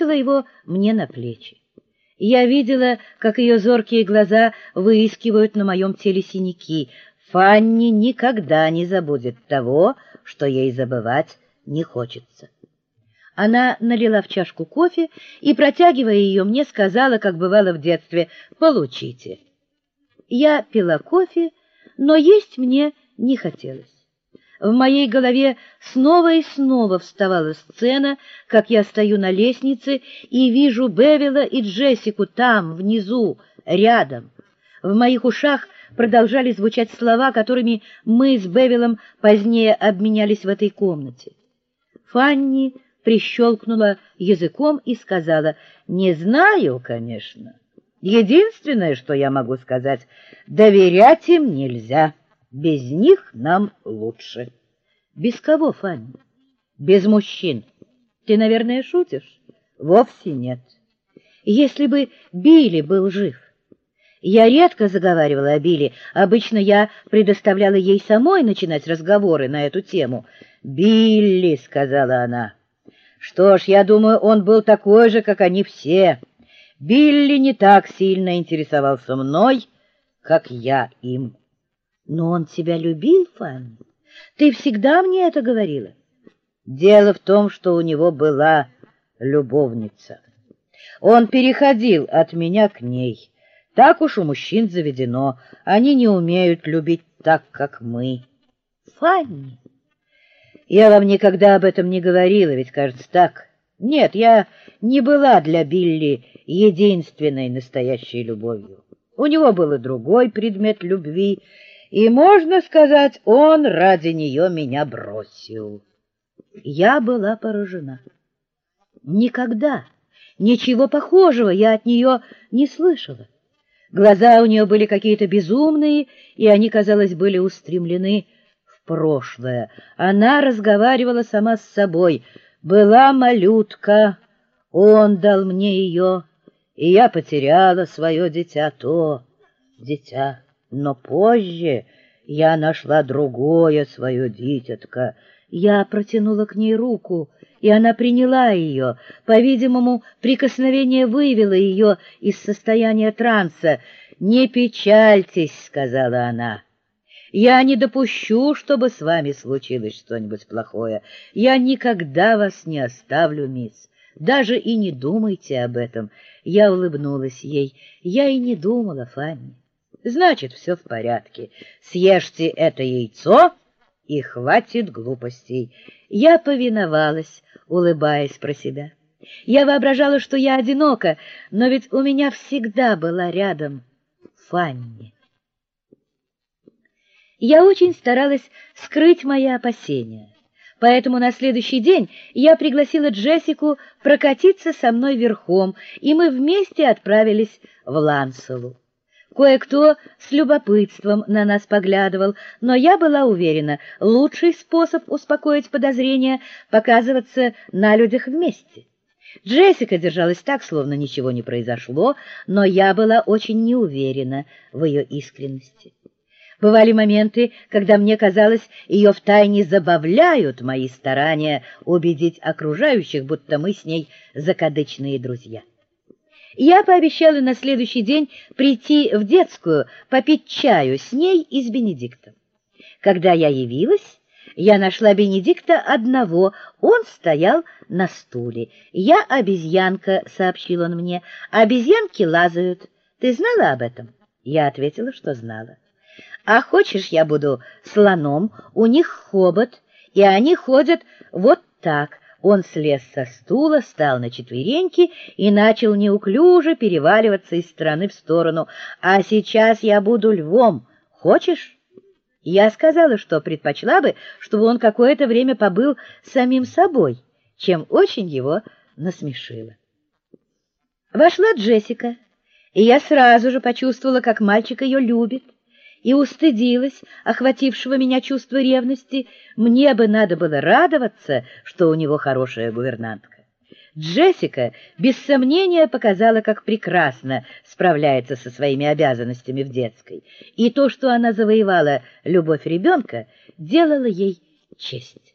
бросила его мне на плечи. Я видела, как ее зоркие глаза выискивают на моем теле синяки. Фанни никогда не забудет того, что ей забывать не хочется. Она налила в чашку кофе и, протягивая ее мне, сказала, как бывало в детстве: «Получите». Я пила кофе, но есть мне не хотелось. В моей голове снова и снова вставала сцена, как я стою на лестнице и вижу Бевилла и Джессику там, внизу, рядом. В моих ушах продолжали звучать слова, которыми мы с Бевиллом позднее обменялись в этой комнате. Фанни прищелкнула языком и сказала: «Не знаю, конечно. Единственное, что я могу сказать, доверять им нельзя. Без них нам лучше». «Без кого, Фанни?» «Без мужчин. Ты, наверное, шутишь?» «Вовсе нет. Если бы Билли был жив». Я редко заговаривала о Билли. Обычно я предоставляла ей самой начинать разговоры на эту тему. «Билли», — сказала она. «Что ж, я думаю, он был такой же, как они все. Билли не так сильно интересовался мной, как я им». «Но он тебя любил, Фанни? Ты всегда мне это говорила». «Дело в том, что у него была любовница. Он переходил от меня к ней. Так уж у мужчин заведено. Они не умеют любить так, как мы». «Фанни!» «Я вам никогда об этом не говорила, ведь, кажется, так. Нет, я не была для Билли единственной настоящей любовью. У него был и другой предмет любви, и, можно сказать, он ради нее меня бросил». Я была поражена. Никогда ничего похожего я от нее не слышала. Глаза у нее были какие-то безумные, и они, казалось, были устремлены в прошлое. Она разговаривала сама с собой. «Была малютка, он дал мне ее, и я потеряла свое дитя, то дитя. Но позже я нашла другое свое дитятко». Я протянула к ней руку, и она приняла ее. По-видимому, прикосновение вывело ее из состояния транса. «Не печальтесь», — сказала она. «Я не допущу, чтобы с вами случилось что-нибудь плохое. Я никогда вас не оставлю, мисс. Даже и не думайте об этом». Я улыбнулась ей. «Я и не думала, Фанни». «Значит, все в порядке. Съешьте это яйцо, и хватит глупостей». Я повиновалась, улыбаясь про себя. Я воображала, что я одинока, но ведь у меня всегда была рядом Фанни. Я очень старалась скрыть мои опасения, поэтому на следующий день я пригласила Джессику прокатиться со мной верхом, и мы вместе отправились в Ланселу. Кое-кто с любопытством на нас поглядывал, но я была уверена, лучший способ успокоить подозрения — показываться на людях вместе. Джессика держалась так, словно ничего не произошло, но я была очень неуверена в ее искренности. Бывали моменты, когда мне казалось, ее втайне забавляют мои старания убедить окружающих, будто мы с ней закадычные друзья. Я пообещала на следующий день прийти в детскую, попить чаю с ней и с Бенедиктом. Когда я явилась, я нашла Бенедикта одного, он стоял на стуле. «Я обезьянка», — сообщил он мне, — «обезьянки лазают. Ты знала об этом?» Я ответила, что знала. «А хочешь, я буду слоном? У них хобот, и они ходят вот так». Он слез со стула, встал на четвереньки и начал неуклюже переваливаться из стороны в сторону. «А сейчас я буду львом. Хочешь?» Я сказала, что предпочла бы, чтобы он какое-то время побыл самим собой, чем очень его насмешила. Вошла Джессика, и я сразу же почувствовала, как мальчик ее любит, и устыдилась охватившего меня чувства ревности. Мне бы надо было радоваться, что у него хорошая гувернантка. Джессика без сомнения показала, как прекрасно справляется со своими обязанностями в детской, и то, что она завоевала любовь ребенка, делало ей честь.